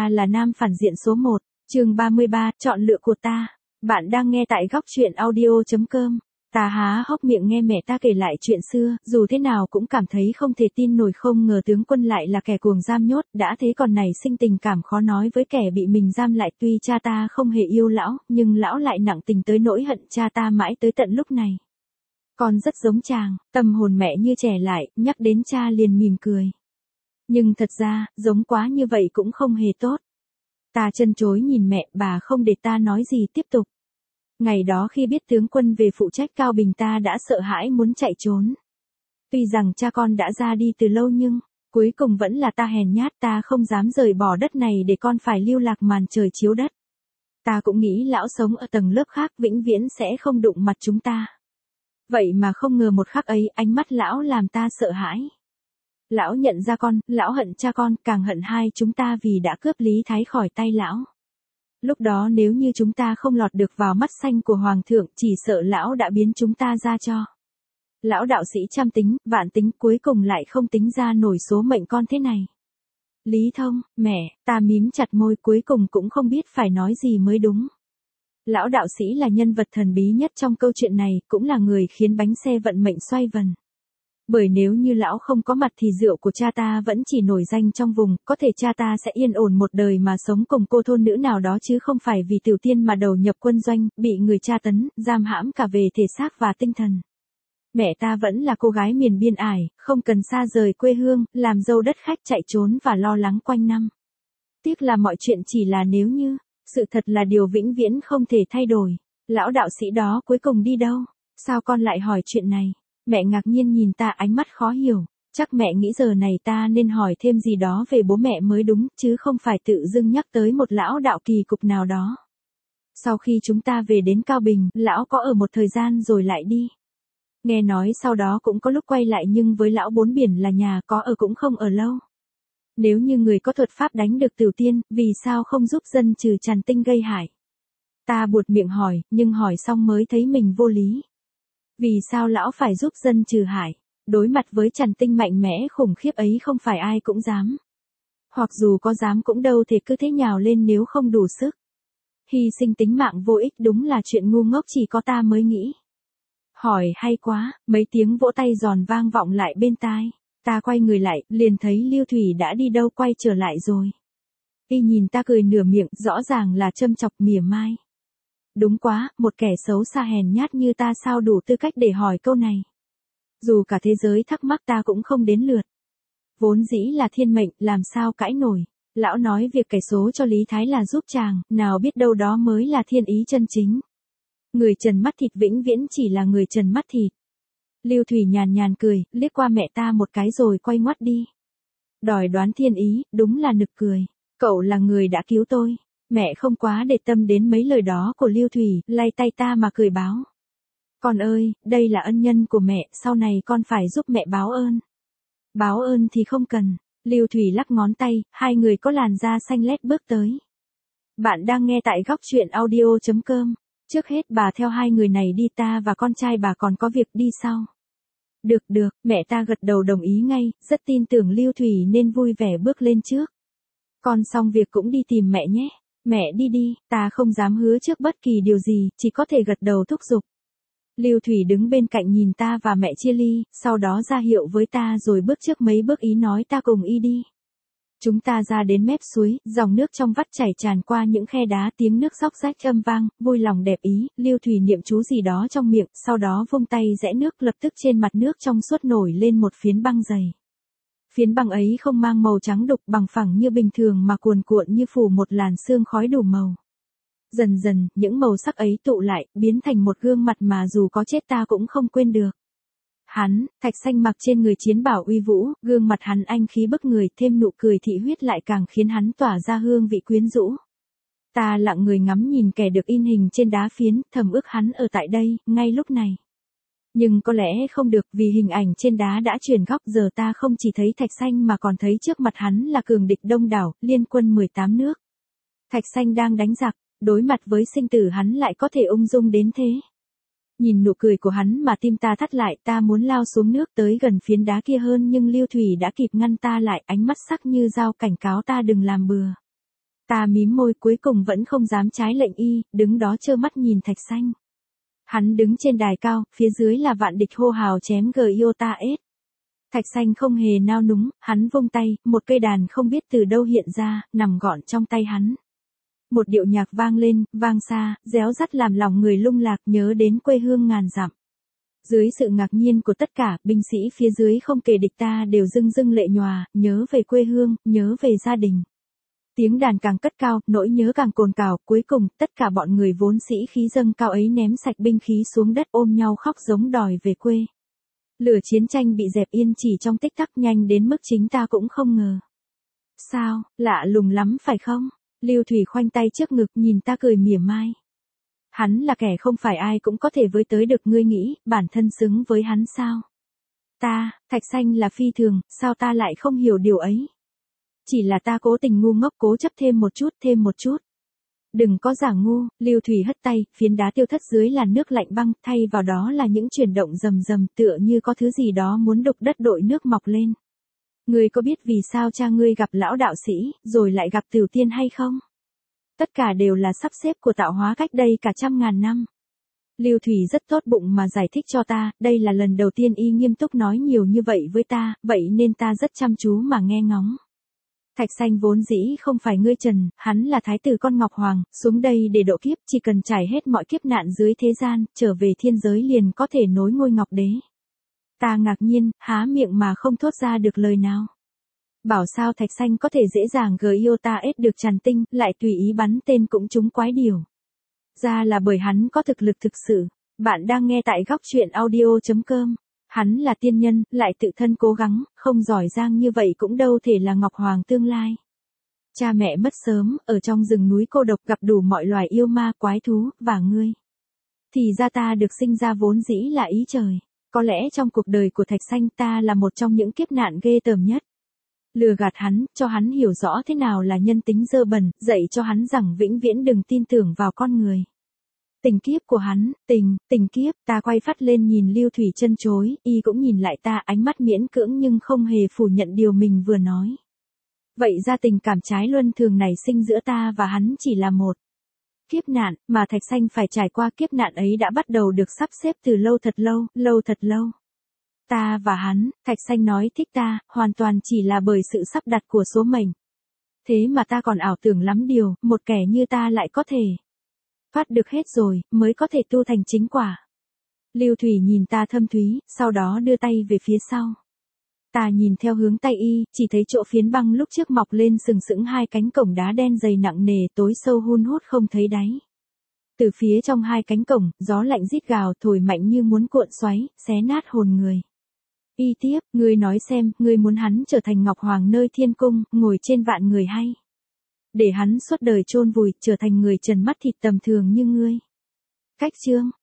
Ta là nam phản diện số 1, chương 33, chọn lựa của ta. Bạn đang nghe tại góc truyện audio.com. Ta há hốc miệng nghe mẹ ta kể lại chuyện xưa, dù thế nào cũng cảm thấy không thể tin nổi, không ngờ tướng quân lại là kẻ cuồng giam nhốt, đã thế còn nảy sinh tình cảm khó nói với kẻ bị mình giam lại. Tuy cha ta không hề yêu lão, nhưng lão lại nặng tình tới nỗi hận cha ta mãi tới tận lúc này. Con rất giống chàng, tâm hồn mẹ như trẻ lại, nhắc đến cha liền mỉm cười. Nhưng thật ra, giống quá như vậy cũng không hề tốt. Ta chân chối nhìn mẹ, bà không để ta nói gì tiếp tục. Ngày đó khi biết tướng quân về phụ trách Cao Bình ta đã sợ hãi muốn chạy trốn. Tuy rằng cha con đã ra đi từ lâu nhưng, cuối cùng vẫn là ta hèn nhát, ta không dám rời bỏ đất này để con phải lưu lạc màn trời chiếu đất. Ta cũng nghĩ lão sống ở tầng lớp khác vĩnh viễn sẽ không đụng mặt chúng ta. Vậy mà không ngờ một khắc ấy ánh mắt lão làm ta sợ hãi. Lão nhận ra con, lão hận cha con, càng hận hai chúng ta vì đã cướp Lý Thái khỏi tay lão. Lúc đó nếu như chúng ta không lọt được vào mắt xanh của Hoàng thượng, chỉ sợ lão đã biến chúng ta ra cho. Lão đạo sĩ trăm tính, vạn tính, cuối cùng lại không tính ra nổi số mệnh con thế này. Lý Thông, mẹ, ta mím chặt môi, cuối cùng cũng không biết phải nói gì mới đúng. Lão đạo sĩ là nhân vật thần bí nhất trong câu chuyện này, cũng là người khiến bánh xe vận mệnh xoay vần. Bởi nếu như lão không có mặt thì rượu của cha ta vẫn chỉ nổi danh trong vùng, có thể cha ta sẽ yên ổn một đời mà sống cùng cô thôn nữ nào đó, chứ không phải vì tiểu tiên mà đầu nhập quân doanh, bị người tra tấn, giam hãm cả về thể xác và tinh thần. Mẹ ta vẫn là cô gái miền biên ải, không cần xa rời quê hương, làm dâu đất khách chạy trốn và lo lắng quanh năm. Tiếc là mọi chuyện chỉ là nếu như, sự thật là điều vĩnh viễn không thể thay đổi. Lão đạo sĩ đó cuối cùng đi đâu? Sao con lại hỏi chuyện này? Mẹ ngạc nhiên nhìn ta, ánh mắt khó hiểu. Chắc mẹ nghĩ giờ này ta nên hỏi thêm gì đó về bố mẹ mới đúng, chứ không phải tự dưng nhắc tới một lão đạo kỳ cục nào đó. Sau khi chúng ta về đến Cao Bình, lão có ở một thời gian rồi lại đi. Nghe nói sau đó cũng có lúc quay lại, nhưng với lão bốn biển là nhà, có ở cũng không ở lâu. Nếu như người có thuật pháp đánh được tiểu tiên, vì sao không giúp dân trừ Trần Tinh gây hại? Ta buột miệng hỏi, nhưng hỏi xong mới thấy mình vô lý. Vì sao lão phải giúp dân trừ hại? Đối mặt với Trần Tinh mạnh mẽ khủng khiếp ấy không phải ai cũng dám. Hoặc dù có dám cũng đâu thể cứ thế nhào lên nếu không đủ sức. Hy sinh tính mạng vô ích đúng là chuyện ngu ngốc, chỉ có ta mới nghĩ. Hỏi hay quá, mấy tiếng vỗ tay giòn vang vọng lại bên tai. Ta quay người lại, liền thấy Lưu Thủy đã đi đâu quay trở lại rồi. Y nhìn ta cười nửa miệng, rõ ràng là châm chọc mỉa mai. Đúng quá, một kẻ xấu xa hèn nhát như ta sao đủ tư cách để hỏi câu này. Dù cả thế giới thắc mắc ta cũng không đến lượt. Vốn dĩ là thiên mệnh, làm sao cãi nổi. Lão nói việc kẻ số cho Lý Thái là giúp chàng, nào biết đâu đó mới là thiên ý chân chính. Người trần mắt thịt vĩnh viễn chỉ là người trần mắt thịt. Lưu Thủy nhàn nhàn cười, liếc qua mẹ ta một cái rồi quay ngoắt đi. Đòi đoán thiên ý, đúng là nực cười. Cậu là người đã cứu tôi. Mẹ không quá để tâm đến mấy lời đó của Lưu Thủy, lay tay ta mà cười báo. Con ơi, đây là ân nhân của mẹ, sau này con phải giúp mẹ báo ơn. Báo ơn thì không cần. Lưu Thủy lắc ngón tay, hai người có làn da xanh lét bước tới. Bạn đang nghe tại góc truyện audio.com. Trước hết bà theo hai người này đi, ta và con trai bà còn có việc đi sau. Được, mẹ ta gật đầu đồng ý ngay, rất tin tưởng Lưu Thủy nên vui vẻ bước lên trước. Con xong việc cũng đi tìm mẹ nhé. Mẹ đi, ta không dám hứa trước bất kỳ điều gì, chỉ có thể gật đầu thúc giục. Lưu Thủy đứng bên cạnh nhìn ta và mẹ chia ly, sau đó ra hiệu với ta rồi bước trước mấy bước, ý nói ta cùng y đi. Chúng ta ra đến mép suối, dòng nước trong vắt chảy tràn qua những khe đá, tiếng nước róc rách âm vang, vui lòng đẹp ý. Lưu Thủy niệm chú gì đó trong miệng, sau đó vung tay rẽ nước, lập tức trên mặt nước trong suốt nổi lên một phiến băng dày. Phiến băng ấy không mang màu trắng đục bằng phẳng như bình thường mà cuồn cuộn như phủ một làn sương khói đủ màu. Dần dần, những màu sắc ấy tụ lại, biến thành một gương mặt mà dù có chết ta cũng không quên được. Hắn, Thạch Xanh mặc trên người chiến bảo uy vũ, gương mặt hắn anh khí bức người, thêm nụ cười thị huyết lại càng khiến hắn tỏa ra hương vị quyến rũ. Ta lặng người ngắm nhìn kẻ được in hình trên đá phiến, thầm ước hắn ở tại đây, ngay lúc này. Nhưng có lẽ không được, vì hình ảnh trên đá đã chuyển góc, giờ ta không chỉ thấy Thạch Xanh mà còn thấy trước mặt hắn là cường địch đông đảo, liên quân 18 nước. Thạch Xanh đang đánh giặc, đối mặt với sinh tử hắn lại có thể ung dung đến thế. Nhìn nụ cười của hắn mà tim ta thắt lại, ta muốn lao xuống nước tới gần phiến đá kia hơn, nhưng Lưu Thủy đã kịp ngăn ta lại, ánh mắt sắc như dao cảnh cáo ta đừng làm bừa. Ta mím môi cuối cùng vẫn không dám trái lệnh y, đứng đó trơ mắt nhìn Thạch Xanh. Hắn đứng trên đài cao, phía dưới là vạn địch hô hào chém Giota-S. Thạch Xanh không hề nao núng, hắn vung tay, một cây đàn không biết từ đâu hiện ra, nằm gọn trong tay hắn. Một điệu nhạc vang lên, vang xa, réo rắt làm lòng người lung lạc nhớ đến quê hương ngàn dặm. Dưới sự ngạc nhiên của tất cả, binh sĩ phía dưới không kể địch ta đều rưng rưng lệ nhòa, nhớ về quê hương, nhớ về gia đình. Tiếng đàn càng cất cao, nỗi nhớ càng cồn cào, cuối cùng, tất cả bọn người vốn sĩ khí dâng cao ấy ném sạch binh khí xuống đất ôm nhau khóc giống đòi về quê. Lửa chiến tranh bị dẹp yên chỉ trong tích tắc nhanh đến mức chính ta cũng không ngờ. Sao, lạ lùng lắm phải không? Lưu Thủy khoanh tay trước ngực nhìn ta cười mỉa mai. Hắn là kẻ không phải ai cũng có thể với tới được, ngươi nghĩ, bản thân xứng với hắn sao? Ta, Thạch Xanh là phi thường, sao ta lại không hiểu điều ấy? Chỉ là ta cố tình ngu ngốc cố chấp thêm một chút. Đừng có giả ngu, Lưu Thủy hất tay, phiến đá tiêu thất dưới làn nước lạnh băng, thay vào đó là những chuyển động rầm rầm tựa như có thứ gì đó muốn đục đất đội nước mọc lên. Ngươi có biết vì sao cha ngươi gặp lão đạo sĩ, rồi lại gặp Tửu Tiên hay không? Tất cả đều là sắp xếp của tạo hóa cách đây cả trăm ngàn năm. Lưu Thủy rất tốt bụng mà giải thích cho ta, đây là lần đầu tiên y nghiêm túc nói nhiều như vậy với ta, vậy nên ta rất chăm chú mà nghe ngóng. Thạch Xanh vốn dĩ không phải ngươi Trần, hắn là thái tử con Ngọc Hoàng, xuống đây để độ kiếp, chỉ cần trải hết mọi kiếp nạn dưới thế gian, trở về thiên giới liền có thể nối ngôi Ngọc Đế. Ta ngạc nhiên, há miệng mà không thốt ra được lời nào. Bảo sao Thạch Xanh có thể dễ dàng Giota-S được tràn tinh, lại tùy ý bắn tên cũng trúng quái điều. Ra là bởi hắn có thực lực thực sự. Bạn đang nghe tại góc truyện audio.com. Hắn là tiên nhân, lại tự thân cố gắng, không giỏi giang như vậy cũng đâu thể là Ngọc Hoàng tương lai. Cha mẹ mất sớm, ở trong rừng núi cô độc gặp đủ mọi loài yêu ma quái thú, và ngươi. Thì ra ta được sinh ra vốn dĩ là ý trời. Có lẽ trong cuộc đời của Thạch Xanh ta là một trong những kiếp nạn ghê tởm nhất. Lừa gạt hắn, cho hắn hiểu rõ thế nào là nhân tính dơ bẩn, dạy cho hắn rằng vĩnh viễn đừng tin tưởng vào con người. Tình kiếp của hắn, tình kiếp, ta quay phát lên nhìn Lưu Thủy chân chối, y cũng nhìn lại ta ánh mắt miễn cưỡng nhưng không hề phủ nhận điều mình vừa nói. Vậy ra tình cảm trái luân thường nảy sinh giữa ta và hắn chỉ là một kiếp nạn, mà Thạch Xanh phải trải qua kiếp nạn ấy đã bắt đầu được sắp xếp từ lâu thật lâu. Ta và hắn, Thạch Xanh nói thích ta, hoàn toàn chỉ là bởi sự sắp đặt của số mệnh. Thế mà ta còn ảo tưởng lắm điều, một kẻ như ta lại có thể phát được hết rồi, mới có thể tu thành chính quả. Lưu Thủy nhìn ta thâm thúy, sau đó đưa tay về phía sau. Ta nhìn theo hướng tay y, chỉ thấy chỗ phiến băng lúc trước mọc lên sừng sững hai cánh cổng đá đen dày nặng nề tối sâu hun hút không thấy đáy. Từ phía trong hai cánh cổng, gió lạnh rít gào thổi mạnh như muốn cuộn xoáy, xé nát hồn người. Y tiếp, ngươi nói xem, ngươi muốn hắn trở thành Ngọc Hoàng nơi thiên cung, ngồi trên vạn người hay? Để hắn suốt đời chôn vùi, trở thành người trần mắt thịt tầm thường như ngươi. Cách chương